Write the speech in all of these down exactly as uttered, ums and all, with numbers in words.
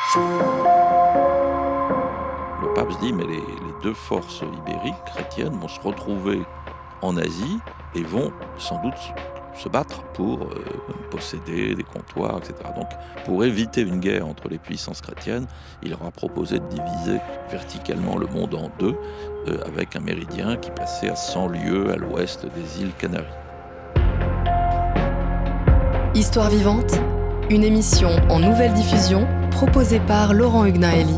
Le pape se dit, mais les, les deux forces ibériques chrétiennes vont se retrouver en Asie et vont sans doute se battre pour euh, posséder des comptoirs, et cetera. Donc, pour éviter une guerre entre les puissances chrétiennes, il leur a proposé de diviser verticalement le monde en deux, euh, avec un méridien qui passait à cent lieues à l'ouest des îles Canaries. Histoire vivante, une émission en nouvelle diffusion proposée par Laurent Hugnaeli.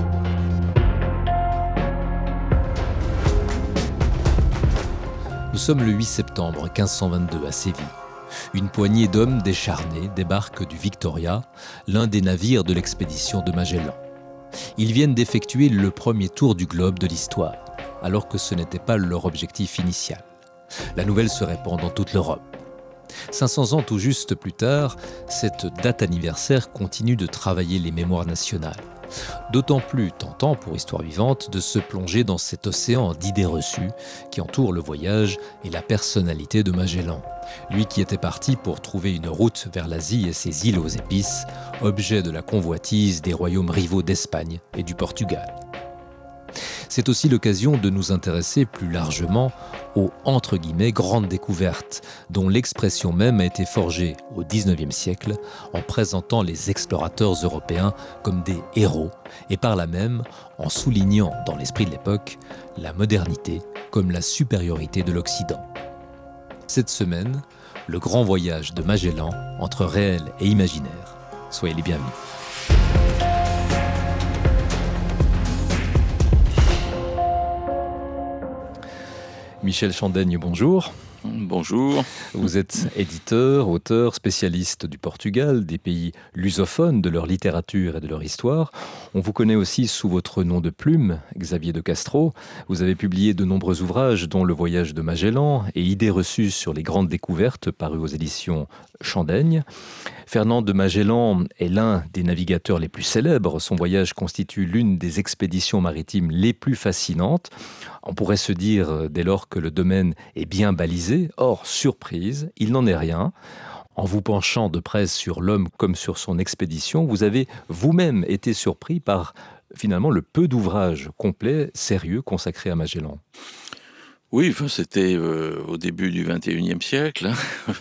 Nous sommes le huit septembre quinze cent vingt-deux à Séville. Une poignée d'hommes décharnés débarquent du Victoria, l'un des navires de l'expédition de Magellan. Ils viennent d'effectuer le premier tour du globe de l'histoire, alors que ce n'était pas leur objectif initial. La nouvelle se répand dans toute l'Europe. cinq cents ans tout juste plus tard, cette date anniversaire continue de travailler les mémoires nationales. D'autant plus tentant pour Histoire vivante de se plonger dans cet océan d'idées reçues qui entoure le voyage et la personnalité de Magellan. Lui qui était parti pour trouver une route vers l'Asie et ses îles aux épices, objet de la convoitise des royaumes rivaux d'Espagne et du Portugal. C'est aussi l'occasion de nous intéresser plus largement aux entre guillemets grandes découvertes, dont l'expression même a été forgée au dix-neuvième siècle en présentant les explorateurs européens comme des héros et par là même en soulignant dans l'esprit de l'époque la modernité comme la supériorité de l'Occident. Cette semaine, le grand voyage de Magellan entre réel et imaginaire. Soyez les bienvenus. Michel Chandaigne, bonjour. Bonjour. Vous êtes éditeur, auteur, spécialiste du Portugal, des pays lusophones, de leur littérature et de leur histoire. On vous connaît aussi sous votre nom de plume, Xavier de Castro. Vous avez publié de nombreux ouvrages, dont Le voyage de Magellan et Idées reçues sur les grandes découvertes, parus aux éditions Chandaigne. Fernand de Magellan est l'un des navigateurs les plus célèbres. Son voyage constitue l'une des expéditions maritimes les plus fascinantes. On pourrait se dire, dès lors que le domaine est bien balisé, or, surprise, il n'en est rien. En vous penchant de près sur l'homme comme sur son expédition, vous avez vous-même été surpris par, finalement, le peu d'ouvrages complets, sérieux, consacrés à Magellan. Oui, enfin, c'était euh, au début du vingt et unième siècle. Hein.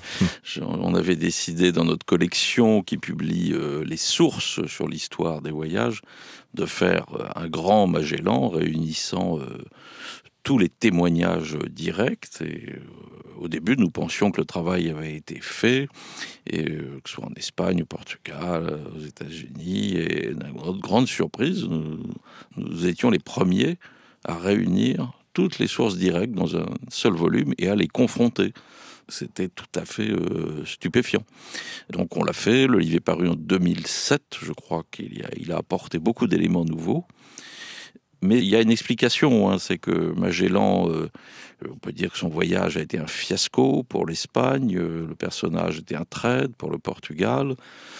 On avait décidé dans notre collection qui publie euh, les sources sur l'histoire des voyages de faire euh, un grand Magellan réunissant euh, tous les témoignages directs. Et euh, au début, nous pensions que le travail avait été fait, et euh, que ce soit en Espagne, au Portugal, aux États-Unis. Et notre grande surprise, nous, nous étions les premiers à réunir toutes les sources directes dans un seul volume et à les confronter. C'était tout à fait euh, stupéfiant. Donc on l'a fait, le livre est paru en deux mille sept, je crois qu'il a, il a apporté beaucoup d'éléments nouveaux. Mais il y a une explication, hein, c'est que Magellan, euh, on peut dire que son voyage a été un fiasco pour l'Espagne, euh, le personnage était un trade pour le Portugal,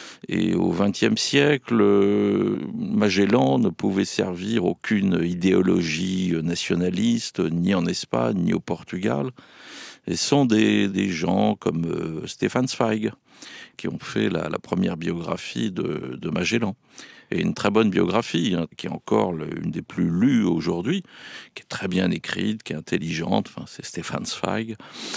et au vingtième siècle, euh, Magellan ne pouvait servir aucune idéologie nationaliste, ni en Espagne, ni au Portugal. Et ce sont des, des gens comme euh, Stefan Zweig, qui ont fait la, la première biographie de, de Magellan. Et une très bonne biographie, hein, qui est encore le, une des plus lues aujourd'hui, qui est très bien écrite, qui est intelligente, enfin, c'est Stefan Zweig,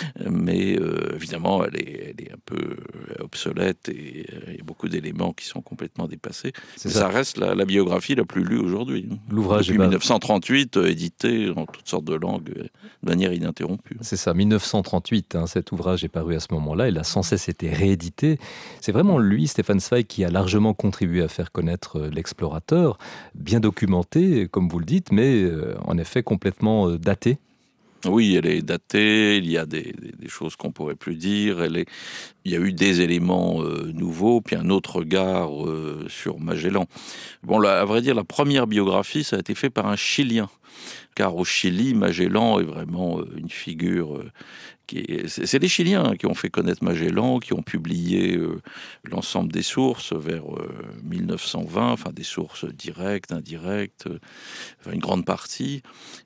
mais euh, évidemment elle est, elle est un peu obsolète et il y a beaucoup d'éléments qui sont complètement dépassés. C'est ça. ça reste la, la biographie la plus lue aujourd'hui. L'ouvrage depuis dix-neuf cent trente-huit, euh, édité en toutes sortes de langues, euh, de manière ininterrompue. C'est ça, dix-neuf cent trente-huit, hein, cet ouvrage est paru à ce moment-là, il a sans cesse été réédité. C'est vraiment lui, Stefan Zweig, qui a largement contribué à faire connaître l'explorateur, bien documenté, comme vous le dites, mais euh, en effet complètement euh, daté. Oui, elle est datée, il y a des, des, des choses qu'on ne pourrait plus dire, elle est, il y a eu des éléments euh, nouveaux, puis un autre regard euh, sur Magellan. Bon, là, à vrai dire, la première biographie, ça a été fait par un Chilien, car au Chili, Magellan est vraiment euh, une figure... Euh, qui est, c'est, c'est les Chiliens qui ont fait connaître Magellan, qui ont publié euh, l'ensemble des sources vers euh, mille neuf cent vingt, enfin des sources directes, indirectes, euh, enfin une grande partie.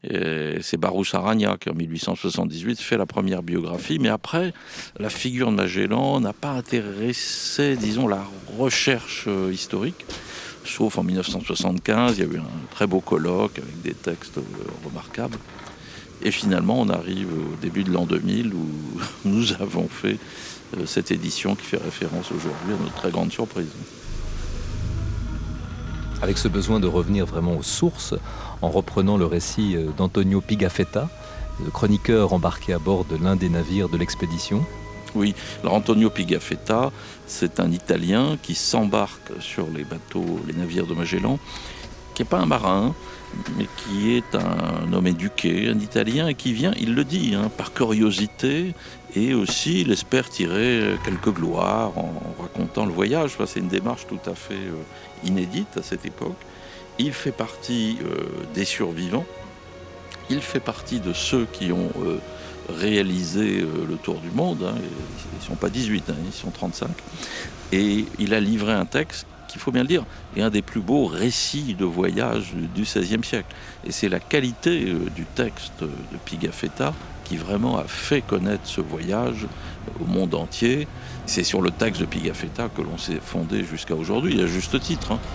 Et c'est Barros Arana qui en mille huit cent soixante-dix-huit fait la première biographie, mais après, la figure de Magellan n'a pas intéressé, disons, la recherche euh, historique. sauf en dix-neuf cent soixante-quinze, il y a eu un très beau colloque avec des textes remarquables. Et finalement, on arrive au début de l'an deux mille où nous avons fait cette édition qui fait référence aujourd'hui à notre très grande surprise. Avec ce besoin de revenir vraiment aux sources, en reprenant le récit d'Antonio Pigafetta, le chroniqueur embarqué à bord de l'un des navires de l'expédition. Oui, alors Antonio Pigafetta, c'est un Italien qui s'embarque sur les bateaux, les navires de Magellan, qui n'est pas un marin, mais qui est un homme éduqué, un Italien, et qui vient, il le dit, hein, par curiosité, et aussi il espère tirer quelques gloires en racontant le voyage. Enfin, c'est une démarche tout à fait euh, inédite à cette époque. Il fait partie euh, des survivants, il fait partie de ceux qui ont euh, réalisé euh, le tour du monde, hein. Ils ne sont pas dix-huit, hein, ils sont trente-cinq, et il a livré un texte il faut bien le dire, est un des plus beaux récits de voyage du seizième siècle. Et c'est la qualité du texte de Pigafetta qui vraiment a fait connaître ce voyage au monde entier. C'est sur le texte de Pigafetta que l'on s'est fondé jusqu'à aujourd'hui, à juste titre. Hein.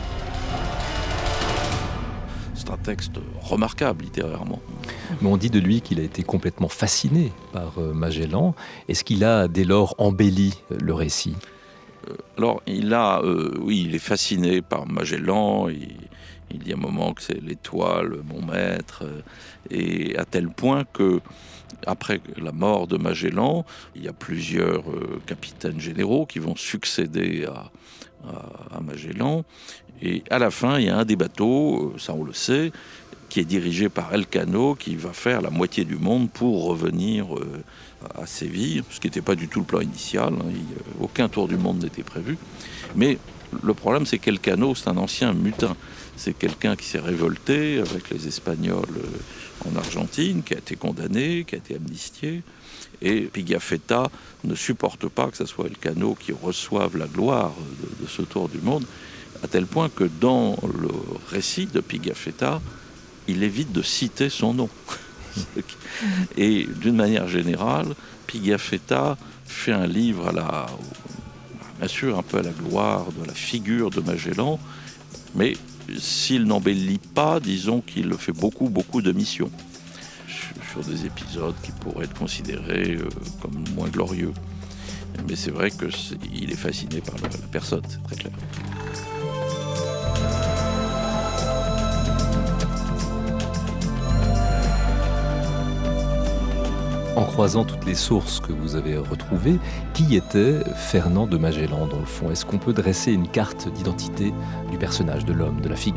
C'est un texte remarquable, littérairement. Mais on dit de lui qu'il a été complètement fasciné par Magellan. Est-ce qu'il a dès lors embelli le récit ? Alors, il a, euh, oui, il est fasciné par Magellan. Il, il dit à un moment que c'est l'étoile, mon maître, euh, et à tel point que, après la mort de Magellan, il y a plusieurs euh, capitaines généraux qui vont succéder à, à, à Magellan. Et à la fin, il y a un des bateaux, ça on le sait, qui est dirigé par Elcano, qui va faire la moitié du monde pour revenir euh, à Séville, ce qui n'était pas du tout le plan initial. Hein. Il, aucun tour du monde n'était prévu. Mais le problème, c'est qu'Elcano, c'est un ancien mutin. C'est quelqu'un qui s'est révolté avec les Espagnols euh, en Argentine, qui a été condamné, qui a été amnistié. Et Pigafetta ne supporte pas que ce soit Elcano qui reçoive la gloire de, de ce tour du monde, à tel point que dans le récit de Pigafetta, il évite de citer son nom. Et d'une manière générale, Pigafetta fait un livre à la, bien sûr, un peu à la gloire de la figure de Magellan, mais s'il n'embellit pas, disons qu'il fait beaucoup, beaucoup de missions sur des épisodes qui pourraient être considérés comme moins glorieux. Mais c'est vrai qu'il est fasciné par la personne, c'est très clair. En croisant toutes les sources que vous avez retrouvées, qui était Fernand de Magellan dans le fond ? Est-ce qu'on peut dresser une carte d'identité du personnage, de l'homme, de la figure ?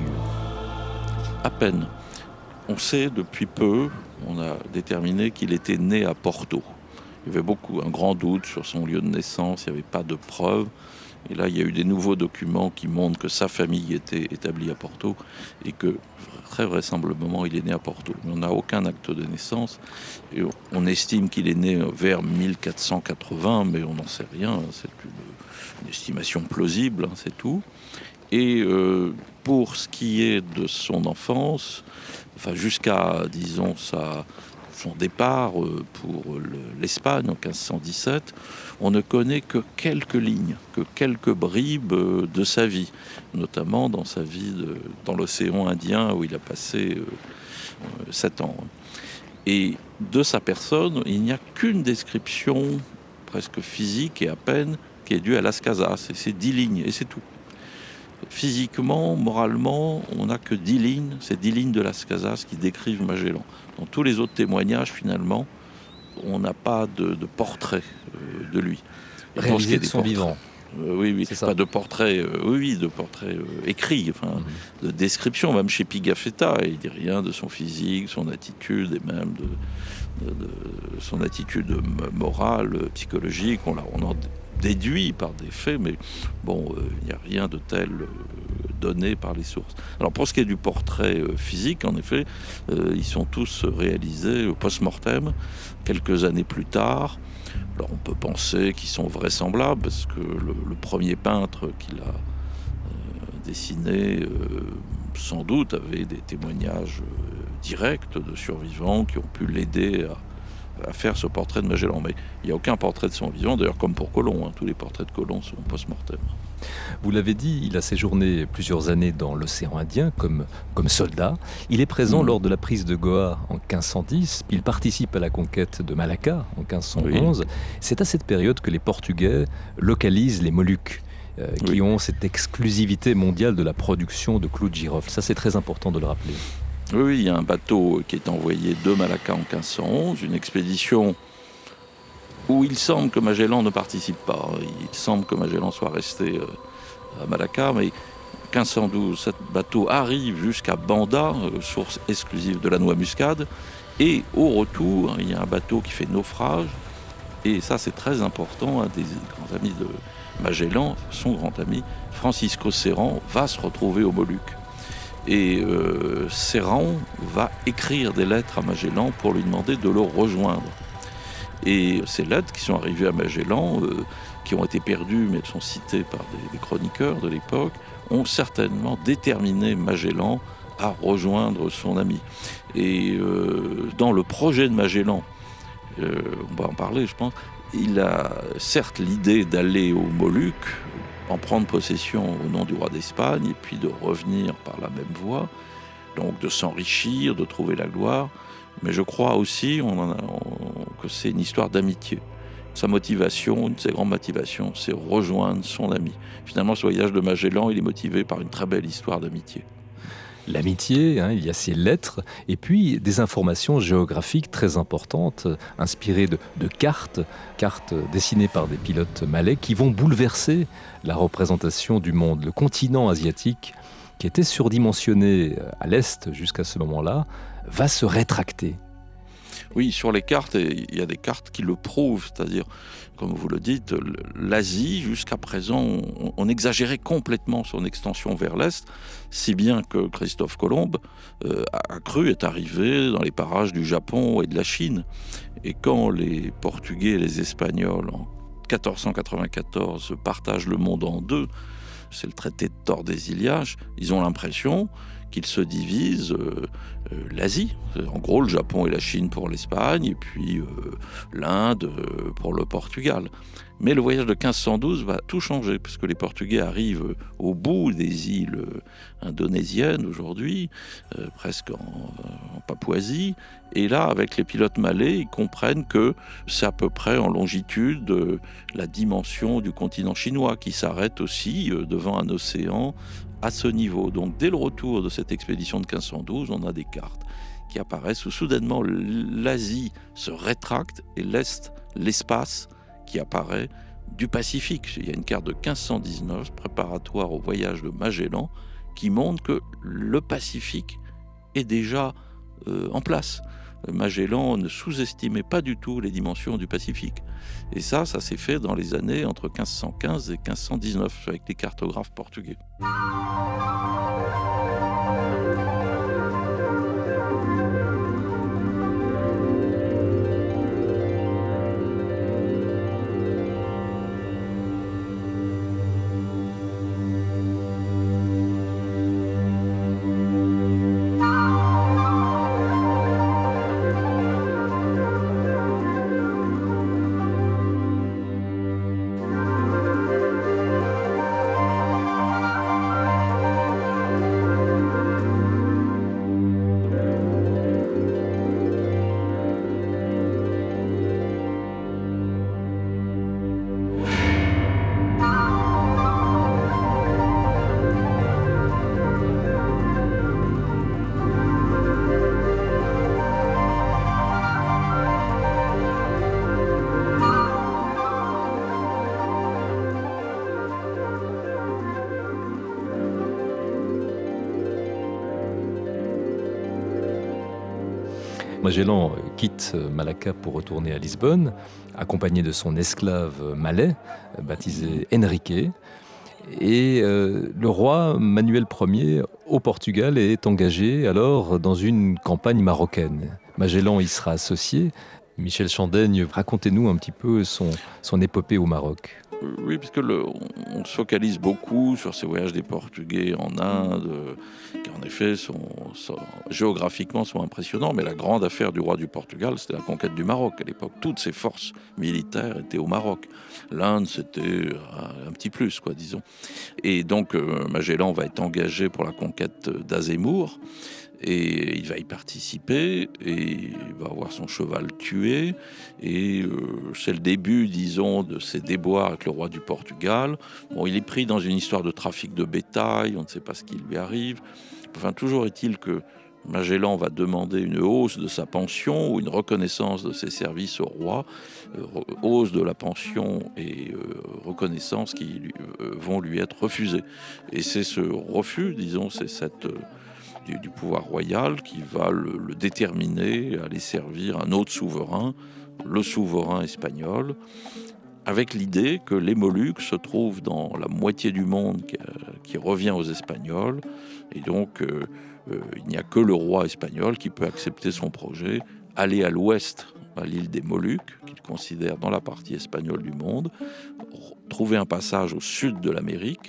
À peine. On sait depuis peu, on a déterminé qu'il était né à Porto. Il y avait beaucoup, un grand doute sur son lieu de naissance, il n'y avait pas de preuves. Et là, il y a eu des nouveaux documents qui montrent que sa famille était établie à Porto et que, très vraisemblablement, il est né à Porto. Mais on n'a aucun acte de naissance. Et on estime qu'il est né vers mille quatre cent quatre-vingts, mais on n'en sait rien. C'est une, une estimation plausible, hein, c'est tout. Et euh, pour ce qui est de son enfance, enfin jusqu'à, disons, sa... son départ pour l'Espagne en quinze cent dix-sept, on ne connaît que quelques lignes, que quelques bribes de sa vie, notamment dans sa vie de, dans l'océan Indien où il a passé euh, sept ans. Et de sa personne, il n'y a qu'une description presque physique et à peine qui est due à Las Casas, et c'est dix lignes, et c'est tout. Physiquement, moralement, on n'a que dix lignes, c'est dix lignes de Las Casas qui décrivent Magellan. Dans tous les autres témoignages, finalement, on n'a pas de, de portrait euh, de lui. Et réalisé de son portraits, vivant. Euh, oui, oui, c'est pas de portrait, euh, oui, oui, de portrait euh, écrit, enfin, mm-hmm. de description, même chez Pigafetta, il dit rien de son physique, son attitude et même de, de, de son attitude morale, psychologique. On, l'a, on en déduit par des faits, mais bon, il euh, n'y a rien de tel euh, donné par les sources. Alors pour ce qui est du portrait euh, physique, en effet, euh, ils sont tous réalisés au post-mortem, quelques années plus tard. Alors on peut penser qu'ils sont vraisemblables, parce que le, le premier peintre qu'il a euh, dessiné, euh, sans doute, avait des témoignages euh, directs de survivants qui ont pu l'aider à à faire ce portrait de Magellan. Mais il n'y a aucun portrait de son vivant, d'ailleurs comme pour Colomb, hein, tous les portraits de Colomb sont post-mortem. Vous l'avez dit, il a séjourné plusieurs années dans l'océan Indien comme, comme soldat. Il est présent mmh. lors de la prise de Goa en quinze cent dix, puis il participe à la conquête de Malacca en quinze cent onze. Oui. C'est à cette période que les Portugais localisent les Moluques, euh, qui oui. ont cette exclusivité mondiale de la production de clous de girofle. Ça, c'est très important de le rappeler. Oui, oui, il y a un bateau qui est envoyé de Malacca en quinze cent onze, une expédition où il semble que Magellan ne participe pas. Il semble que Magellan soit resté à Malacca, mais quinze cent douze, ce bateau arrive jusqu'à Banda, source exclusive de la noix muscade, et au retour, il y a un bateau qui fait naufrage, et ça c'est très important, un des grands amis de Magellan, son grand ami, Francisco Serran, va se retrouver aux Moluques. Et euh, Serran va écrire des lettres à Magellan pour lui demander de le rejoindre. Et ces lettres qui sont arrivées à Magellan, euh, qui ont été perdues, mais elles sont citées par des, des chroniqueurs de l'époque, ont certainement déterminé Magellan à rejoindre son ami. Et euh, dans le projet de Magellan, euh, on va en parler, je pense, il a certes l'idée d'aller aux Moluques, en prendre possession au nom du roi d'Espagne, et puis de revenir par la même voie, donc de s'enrichir, de trouver la gloire. Mais je crois aussi on en a, on, que c'est une histoire d'amitié. Sa motivation, une de ses grandes motivations, c'est rejoindre son ami. Finalement, ce voyage de Magellan, il est motivé par une très belle histoire d'amitié. L'amitié, hein, il y a ces lettres, et puis des informations géographiques très importantes, inspirées de, de cartes, cartes dessinées par des pilotes malais, qui vont bouleverser la représentation du monde. Le continent asiatique, qui était surdimensionné à l'est jusqu'à ce moment-là, va se rétracter. Oui, sur les cartes, il y a des cartes qui le prouvent, c'est-à-dire, comme vous le dites, l'Asie, jusqu'à présent, on, on exagérait complètement son extension vers l'Est, si bien que Christophe Colomb euh, a cru être arrivé dans les parages du Japon et de la Chine. Et quand les Portugais et les Espagnols, en quatorze cent quatre-vingt-quatorze, partagent le monde en deux, c'est le traité de Tordesillas, ils ont l'impression qu'ils se divisent euh, euh, l'Asie. En gros, le Japon et la Chine pour l'Espagne, et puis euh, l'Inde euh, pour le Portugal. Mais le voyage de quinze cent douze va tout changer, puisque les Portugais arrivent au bout des îles indonésiennes aujourd'hui, euh, presque en, en Papouasie. Et là, avec les pilotes malais, ils comprennent que c'est à peu près en longitude euh, la dimension du continent chinois, qui s'arrête aussi euh, devant un océan à ce niveau. Donc dès le retour de cette expédition de quinze cent douze, on a des cartes qui apparaissent où soudainement l'Asie se rétracte et l'Est, l'espace qui apparaît du Pacifique. Il y a une carte de quinze cent dix-neuf préparatoire au voyage de Magellan qui montre que le Pacifique est déjà euh, en place. Magellan ne sous-estimait pas du tout les dimensions du Pacifique. Et ça, ça s'est fait dans les années entre quinze cent quinze et quinze cent dix-neuf avec les cartographes portugais. Magellan quitte Malacca pour retourner à Lisbonne, accompagné de son esclave malais, baptisé Henrique. Et euh, le roi Manuel Ier au Portugal est engagé alors dans une campagne marocaine. Magellan y sera associé. Michel Chandaigne, racontez-nous un petit peu son, son épopée au Maroc. Oui, parce que le, on, on se focalise beaucoup sur ces voyages des Portugais en Inde, euh, qui en effet sont, sont géographiquement sont impressionnants. Mais la grande affaire du roi du Portugal, c'était la conquête du Maroc à l'époque. Toutes ses forces militaires étaient au Maroc. L'Inde, c'était un, un petit plus, quoi, disons. Et donc euh, Magellan va être engagé pour la conquête d'Azemmour. Et il va y participer, et il va avoir son cheval tué, et euh, c'est le début, disons, de ses déboires avec le roi du Portugal. Bon, il est pris dans une histoire de trafic de bétail, on ne sait pas ce qui lui arrive. Enfin, toujours est-il que Magellan va demander une hausse de sa pension ou une reconnaissance de ses services au roi, euh, hausse de la pension et euh, reconnaissance qui lui, euh, vont lui être refusées. Et c'est ce refus, disons, c'est cette... Euh, Du, du pouvoir royal qui va le, le déterminer à aller servir un autre souverain, le souverain espagnol, avec l'idée que les Moluques se trouvent dans la moitié du monde qui, qui revient aux Espagnols, et donc euh, euh, il n'y a que le roi espagnol qui peut accepter son projet, aller à l'ouest, à l'île des Moluques, qu'il considère dans la partie espagnole du monde, trouver un passage au sud de l'Amérique,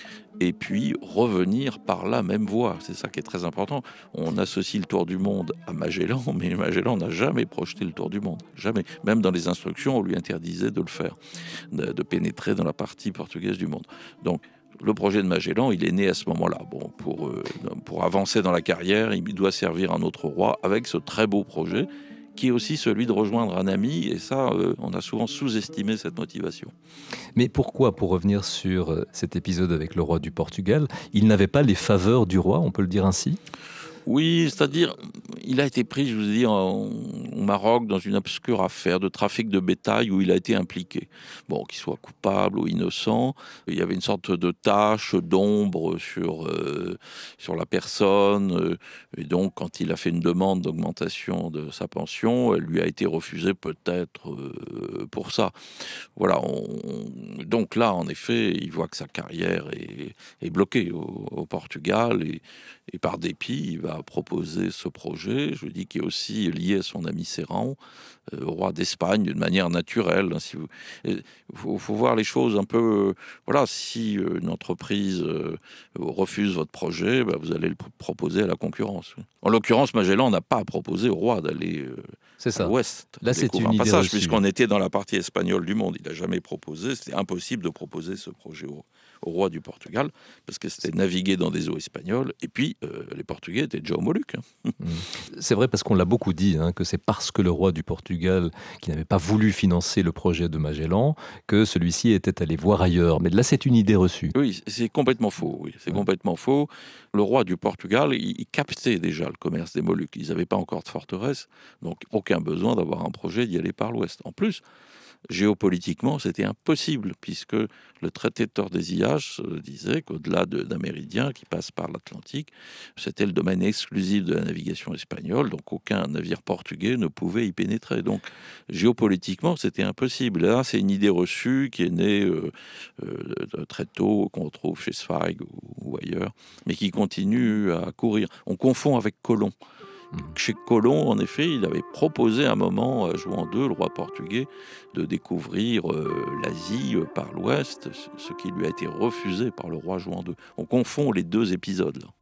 et puis revenir par la même voie. C'est ça qui est très important. On associe le tour du monde à Magellan, mais Magellan n'a jamais projeté le tour du monde. Jamais. Même dans les instructions, on lui interdisait de le faire, de, de pénétrer dans la partie portugaise du monde. Donc, le projet de Magellan, il est né à ce moment-là. Bon, pour, euh, pour avancer dans la carrière, il doit servir un autre roi avec ce très beau projet, qui est aussi celui de rejoindre un ami, et ça, euh, on a souvent sous-estimé cette motivation. Mais pourquoi, pour revenir sur cet épisode avec le roi du Portugal, il n'avait pas les faveurs du roi, on peut le dire ainsi ? Oui, c'est-à-dire, il a été pris, je vous ai dit, en, au Maroc dans une obscure affaire de trafic de bétail où il a été impliqué. Bon, qu'il soit coupable ou innocent, il y avait une sorte de tache d'ombre sur, euh, sur la personne. Euh, et donc, quand il a fait une demande d'augmentation de sa pension, elle lui a été refusée peut-être euh, pour ça. Voilà. On, donc là, en effet, il voit que sa carrière est, est bloquée au, au Portugal et, et par dépit, il va proposer ce projet, je dis, qui est aussi lié à son ami Serran, euh, roi d'Espagne, d'une manière naturelle. Il si faut, faut voir les choses un peu... Euh, voilà, si euh, une entreprise euh, refuse votre projet, bah, vous allez le pr- proposer à la concurrence. En l'occurrence, Magellan n'a pas proposé au roi d'aller euh, c'est ça. à l'ouest. Là, c'est une un idée passage, reçue. Puisqu'on était dans la partie espagnole du monde. Il n'a jamais proposé, c'était impossible de proposer ce projet au, au roi du Portugal, parce que c'était naviguer dans des eaux espagnoles, et puis euh, les Portugais étaient déjà aux Moluques. Hein. C'est vrai, parce qu'on l'a beaucoup dit, hein, que c'est parce que le roi du Portugal, qui n'avait pas voulu financer le projet de Magellan, que celui-ci était allé voir ailleurs. Mais là, c'est une idée reçue. Oui, c'est complètement faux. Oui, c'est ouais. complètement faux. Le roi du Portugal, il, il captait déjà le commerce des Moluques. Ils n'avaient pas encore de forteresse, donc aucun besoin d'avoir un projet d'y aller par l'ouest. En plus, géopolitiquement, c'était impossible, puisque le traité de Tordesillas disait qu'au-delà de, d'un méridien qui passe par l'Atlantique, c'était le domaine exclusif de la navigation espagnole, donc aucun navire portugais ne pouvait y pénétrer. Donc, géopolitiquement, c'était impossible. Là, c'est une idée reçue qui est née euh, euh, très tôt, qu'on retrouve chez Zweig ou, ou ailleurs, mais qui continue à courir. On confond avec Colomb. Chez Colomb, en effet, il avait proposé à un moment à Juan deux, le roi portugais, de découvrir euh, l'Asie euh, par l'ouest, ce qui lui a été refusé par le roi Juan deux. On confond les deux épisodes là.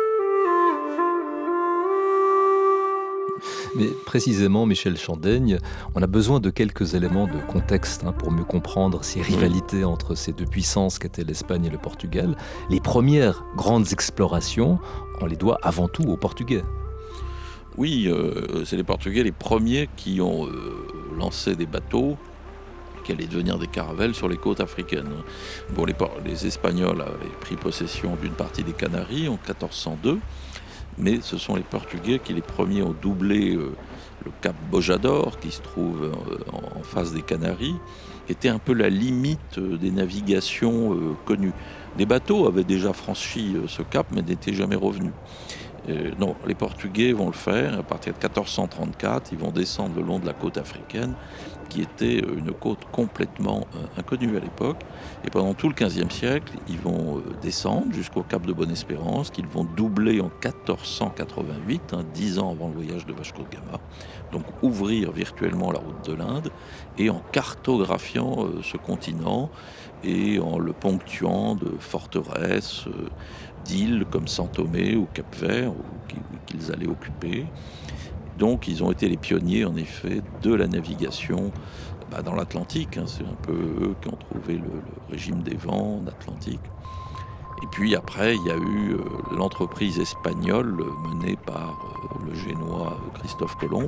Mais précisément, Michel Chandaigne, on a besoin de quelques éléments de contexte hein, pour mieux comprendre ces rivalités entre ces deux puissances qu'étaient l'Espagne et le Portugal. Les premières grandes explorations, on les doit avant tout aux Portugais. Oui, euh, c'est les Portugais les premiers qui ont euh, lancé des bateaux qui allaient devenir des caravelles sur les côtes africaines. Bon, les, les Espagnols avaient pris possession d'une partie des Canaries en quatorze cent deux, mais ce sont les Portugais qui les premiers ont doublé euh, le cap Bojador, qui se trouve euh, en, en face des Canaries, qui était un peu la limite euh, des navigations euh, connues. Des bateaux avaient déjà franchi euh, ce cap, mais n'étaient jamais revenus. Euh, non, les Portugais vont le faire à partir de quatorze cent trente-quatre. Ils vont descendre le long de la côte africaine, qui était une côte complètement euh, inconnue à l'époque. Et pendant tout le quinzième siècle, ils vont euh, descendre jusqu'au cap de Bonne-Espérance, qu'ils vont doubler en quatorze cent quatre-vingt-huit, hein, dix ans avant le voyage de Vasco de Gama. Donc ouvrir virtuellement la route de l'Inde, et en cartographiant euh, ce continent et en le ponctuant de forteresses, euh, d'îles comme Saint-Thomé ou Cap-Vert, qu'ils allaient occuper. Donc ils ont été les pionniers en effet de la navigation bah, dans l'Atlantique, hein, c'est un peu eux qui ont trouvé le, le régime des vents en Atlantique. Et puis après il y a eu euh, l'entreprise espagnole menée par euh, le Génois Christophe Colomb,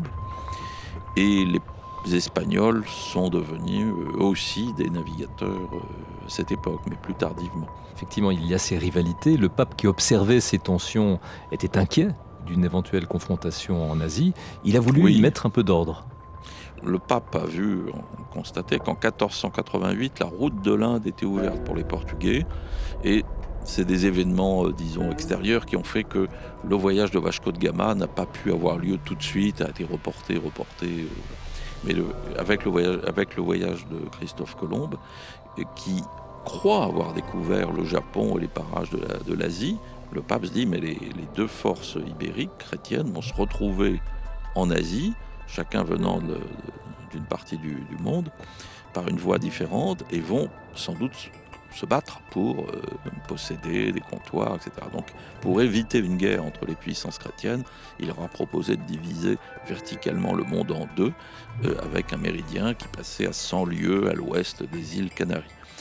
et les Espagnols sont devenus eux aussi des navigateurs euh, à cette époque, mais plus tardivement. Effectivement, il y a ces rivalités. Le pape qui observait ces tensions était inquiet d'une éventuelle confrontation en Asie. Il a voulu oui. y mettre un peu d'ordre. Le pape a vu, constaté qu'en quatorze cent quatre-vingt-huit, la route de l'Inde était ouverte pour les Portugais. Et c'est des événements, euh, disons, extérieurs qui ont fait que le voyage de Vasco de Gama n'a pas pu avoir lieu tout de suite, a été reporté, reporté. Euh, mais le, avec, le voyage, avec le voyage de Christophe Colomb, euh, qui croit avoir découvert le Japon et les parages de, la, de l'Asie, le pape se dit, mais les, les deux forces ibériques chrétiennes vont se retrouver en Asie, chacun venant de, de, d'une partie du, du monde, par une voie différente, et vont sans doute se battre pour euh, posséder des comptoirs, et cetera. Donc, pour éviter une guerre entre les puissances chrétiennes, il leur a proposé de diviser verticalement le monde en deux, euh, avec un méridien qui passait à cent lieues à l'ouest des îles Canaries.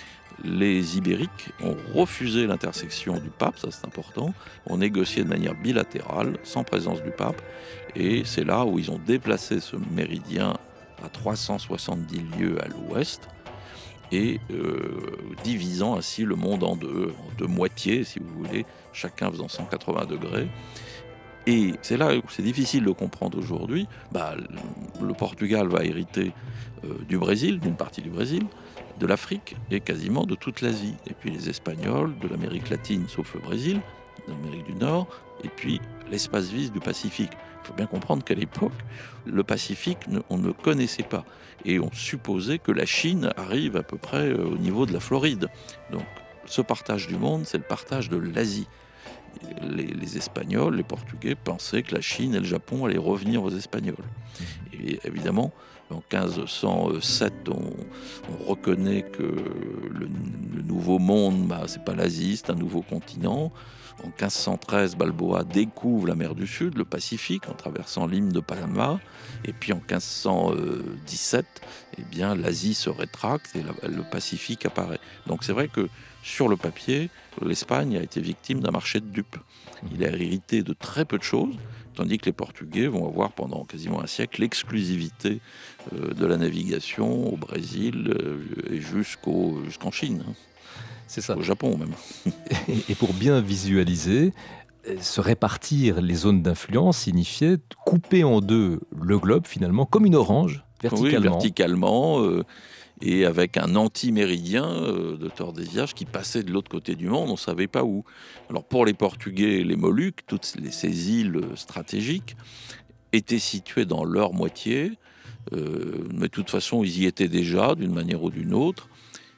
Les Ibériques ont refusé l'intersection du pape, ça c'est important, ont négocié de manière bilatérale, sans présence du pape, et c'est là où ils ont déplacé ce méridien à trois cent soixante-dix lieues à l'ouest, et euh, divisant ainsi le monde en deux, en deux moitiés, si vous voulez, chacun faisant cent quatre-vingts degrés. Et c'est là où c'est difficile de comprendre aujourd'hui. Bah, le Portugal va hériter euh, du Brésil, d'une partie du Brésil, de l'Afrique et quasiment de toute l'Asie. Et puis les Espagnols, de l'Amérique latine, sauf le Brésil, de l'Amérique du Nord, et puis l'espace vide du Pacifique. Il faut bien comprendre qu'à l'époque, le Pacifique, on ne connaissait pas. Et on supposait que la Chine arrive à peu près au niveau de la Floride. Donc ce partage du monde, c'est le partage de l'Asie. Les, les Espagnols, les Portugais pensaient que la Chine et le Japon allaient revenir aux Espagnols. Et évidemment, en quinze cent sept, on, on reconnaît que le, le nouveau monde, bah, c'est pas l'Asie, c'est un nouveau continent. En quinze cent treize, Balboa découvre la mer du Sud, le Pacifique, en traversant l'île de Panama. Et puis en quinze cent dix-sept, eh bien, l'Asie se rétracte et la, le Pacifique apparaît. Donc c'est vrai que sur le papier, l'Espagne a été victime d'un marché de dupes. Il a hérité de très peu de choses, tandis que les Portugais vont avoir pendant quasiment un siècle l'exclusivité euh, de la navigation au Brésil euh, et jusqu'au, jusqu'en Chine. Hein. C'est ça. Au Japon même. Et pour bien visualiser, se répartir les zones d'influence signifiait couper en deux le globe finalement, comme une orange, verticalement. Oui, verticalement, euh, et avec un anti-méridien euh, de Tordesillas qui passait de l'autre côté du monde, on ne savait pas où. Alors pour les Portugais, les Moluques, toutes les, ces îles stratégiques, étaient situées dans leur moitié, euh, mais de toute façon, ils y étaient déjà, d'une manière ou d'une autre.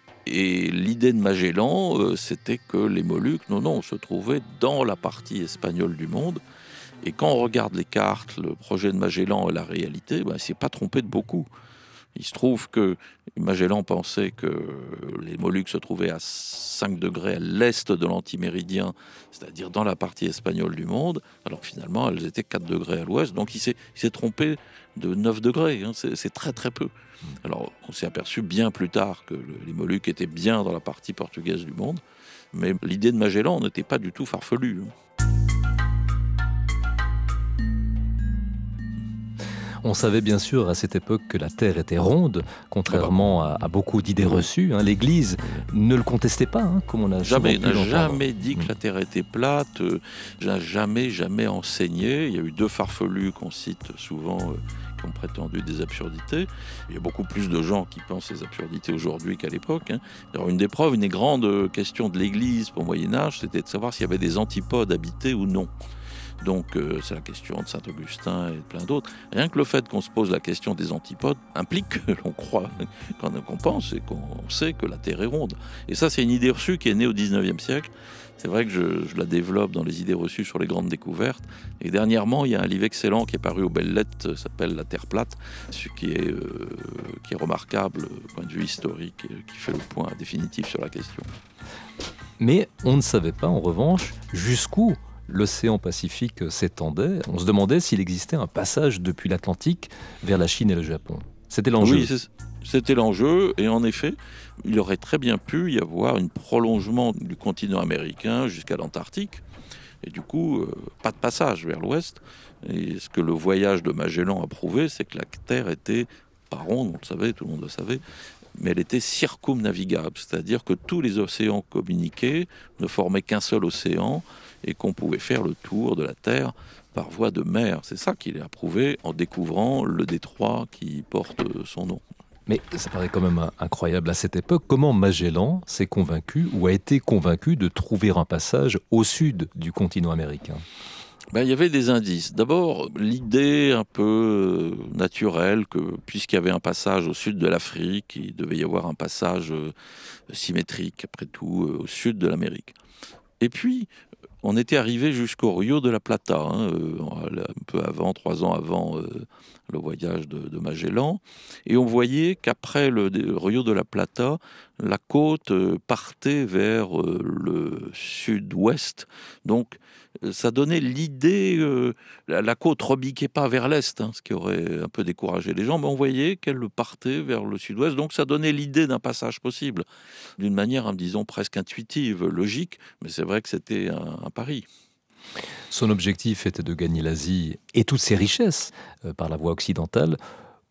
Et l'idée de Magellan, euh, c'était que les Moluques, non, non, se trouvaient dans la partie espagnole du monde. Et quand on regarde les cartes, le projet de Magellan et la réalité, ben, il ne s'est pas trompé de beaucoup. Il se trouve que Magellan pensait que les Moluques se trouvaient à cinq degrés à l'est de l'antiméridien, c'est-à-dire dans la partie espagnole du monde, alors que finalement elles étaient quatre degrés à l'ouest, donc il s'est, il s'est trompé de neuf degrés, hein, c'est, c'est très très peu. Alors on s'est aperçu bien plus tard que le, les Moluques étaient bien dans la partie portugaise du monde, mais l'idée de Magellan n'était pas du tout farfelue. Hein. On savait bien sûr à cette époque que la Terre était ronde, contrairement à, à beaucoup d'idées reçues. Hein. L'Église ne le contestait pas, hein, comme on a jamais, n'a jamais dit que la Terre était plate, euh, n'a jamais, jamais enseigné. Il y a eu deux farfelus qu'on cite souvent, euh, qui ont prétendu des absurdités. Il y a beaucoup plus de gens qui pensent ces absurdités aujourd'hui qu'à l'époque. Hein. Alors, une des preuves, une des grandes questions de l'Église au Moyen-Âge, c'était de savoir s'il y avait des antipodes habités ou non. Donc euh, c'est la question de Saint-Augustin et de plein d'autres. Rien que le fait qu'on se pose la question des antipodes implique que l'on croit, qu'on pense et qu'on sait que la Terre est ronde. Et ça, c'est une idée reçue qui est née au dix-neuvième siècle. C'est vrai que je, je la développe dans les idées reçues sur les grandes découvertes. Et dernièrement, il y a un livre excellent qui est paru aux Belles Lettres, s'appelle La Terre plate, ce qui est, euh, qui est remarquable du point de vue historique et qui fait le point définitif sur la question. Mais on ne savait pas, en revanche, jusqu'où l'océan Pacifique s'étendait. On se demandait s'il existait un passage depuis l'Atlantique vers la Chine et le Japon. C'était l'enjeu. Oui, c'est, c'était l'enjeu. Et en effet, il aurait très bien pu y avoir un prolongement du continent américain jusqu'à l'Antarctique. Et du coup, euh, pas de passage vers l'ouest. Et ce que le voyage de Magellan a prouvé, c'est que la Terre était pas ronde, on le savait, tout le monde le savait, mais elle était circumnavigable. C'est-à-dire que tous les océans communiquaient, ne formaient qu'un seul océan, et qu'on pouvait faire le tour de la Terre par voie de mer. C'est ça qu'il a prouvé en découvrant le détroit qui porte son nom. Mais ça paraît quand même incroyable à cette époque. Comment Magellan s'est convaincu ou a été convaincu de trouver un passage au sud du continent américain ? Ben, il y avait des indices. D'abord, l'idée un peu naturelle que, puisqu'il y avait un passage au sud de l'Afrique, il devait y avoir un passage symétrique, après tout, au sud de l'Amérique. Et puis, on était arrivé jusqu'au Rio de la Plata, hein, un peu avant, trois ans avant euh, le voyage de, de Magellan. Et on voyait qu'après le, le Rio de la Plata, la côte partait vers euh, le sud-ouest. Donc, ça donnait l'idée, euh, la, la côte rebiquait pas vers l'est, hein, ce qui aurait un peu découragé les gens, mais on voyait qu'elle partait vers le sud-ouest, donc ça donnait l'idée d'un passage possible, d'une manière, disons, presque intuitive, logique, mais c'est vrai que c'était un, un pari. Son objectif était de gagner l'Asie et toutes ses richesses euh, par la voie occidentale. Pourquoi ?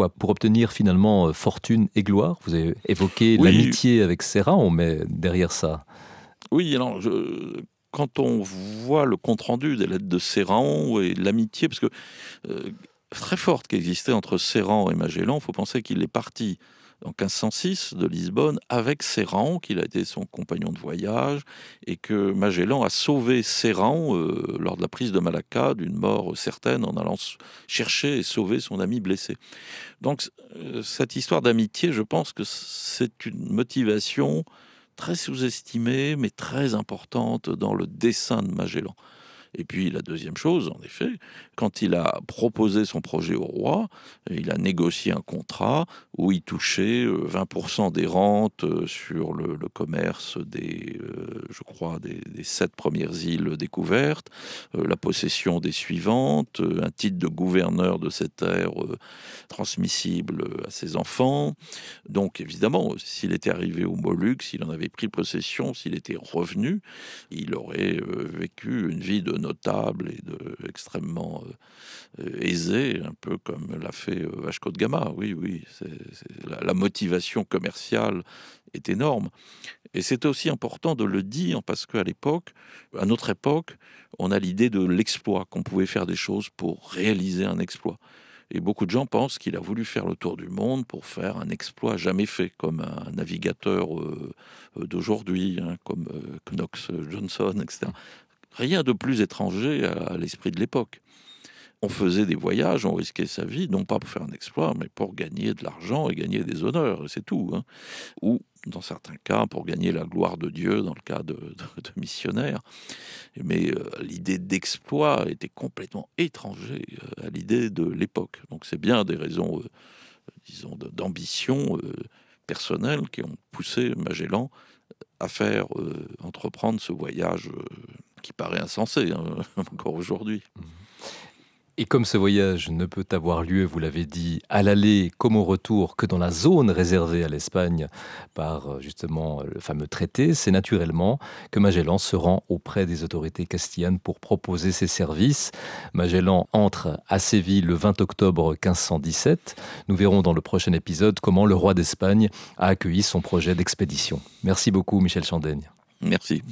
Pour obtenir finalement euh, fortune et gloire ? Vous avez évoqué oui. l'amitié avec Céran, mais derrière ça... Oui, alors je... Quand on voit le compte-rendu des lettres de Céran et l'amitié, parce que euh, très forte qui existait entre Céran et Magellan, il faut penser qu'il est parti en quinze cent six de Lisbonne avec Céran, qu'il a été son compagnon de voyage, et que Magellan a sauvé Céran euh, lors de la prise de Malacca d'une mort certaine en allant chercher et sauver son ami blessé. Donc euh, cette histoire d'amitié, je pense que c'est une motivation très sous-estimée, mais très importante dans le dessin de Magellan. Et puis la deuxième chose, en effet, quand il a proposé son projet au roi, il a négocié un contrat où il touchait vingt pour cent des rentes sur le, le commerce des, euh, je crois, des, des sept premières îles découvertes, euh, la possession des suivantes, un titre de gouverneur de ces terres euh, transmissible à ses enfants. Donc évidemment, s'il était arrivé aux Moluques, s'il en avait pris possession, s'il était revenu, il aurait euh, vécu une vie de notable et de extrêmement euh, aisé, un peu comme l'a fait euh, Vasco de Gama. Oui, oui, c'est, c'est, la, la motivation commerciale est énorme. Et c'est aussi important de le dire parce qu'à l'époque, à notre époque, on a l'idée de l'exploit, qu'on pouvait faire des choses pour réaliser un exploit. Et beaucoup de gens pensent qu'il a voulu faire le tour du monde pour faire un exploit jamais fait, comme un navigateur euh, d'aujourd'hui, hein, comme euh, Knox Johnson, et cetera. Rien de plus étranger à l'esprit de l'époque. On faisait des voyages, on risquait sa vie, non pas pour faire un exploit, mais pour gagner de l'argent et gagner des honneurs, c'est tout. Hein. Ou, dans certains cas, pour gagner la gloire de Dieu, dans le cas de, de, de missionnaires. Mais euh, l'idée d'exploit était complètement étrangère à l'idée de l'époque. Donc c'est bien des raisons, euh, disons, de, d'ambition euh, personnelle qui ont poussé Magellan à faire euh, entreprendre ce voyage euh, qui paraît insensé hein, encore aujourd'hui. Et comme ce voyage ne peut avoir lieu, vous l'avez dit, à l'aller comme au retour, que dans la zone réservée à l'Espagne par justement le fameux traité, c'est naturellement que Magellan se rend auprès des autorités castillanes pour proposer ses services. Magellan entre à Séville le vingt octobre quinze cent dix-sept. Nous verrons dans le prochain épisode comment le roi d'Espagne a accueilli son projet d'expédition. Merci beaucoup Michel Chandaigne. Merci.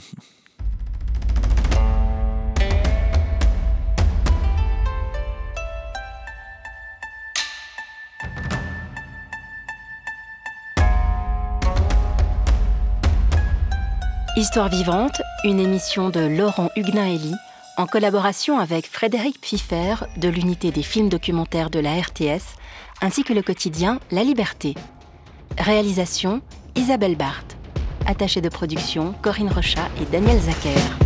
Histoire vivante, une émission de Laurent Huguenin-Hélie en collaboration avec Frédéric Pfiffer de l'unité des films documentaires de la R T S, ainsi que le quotidien La Liberté. Réalisation Isabelle Barthes. Attachée de production Corinne Rochat et Daniel Zacher.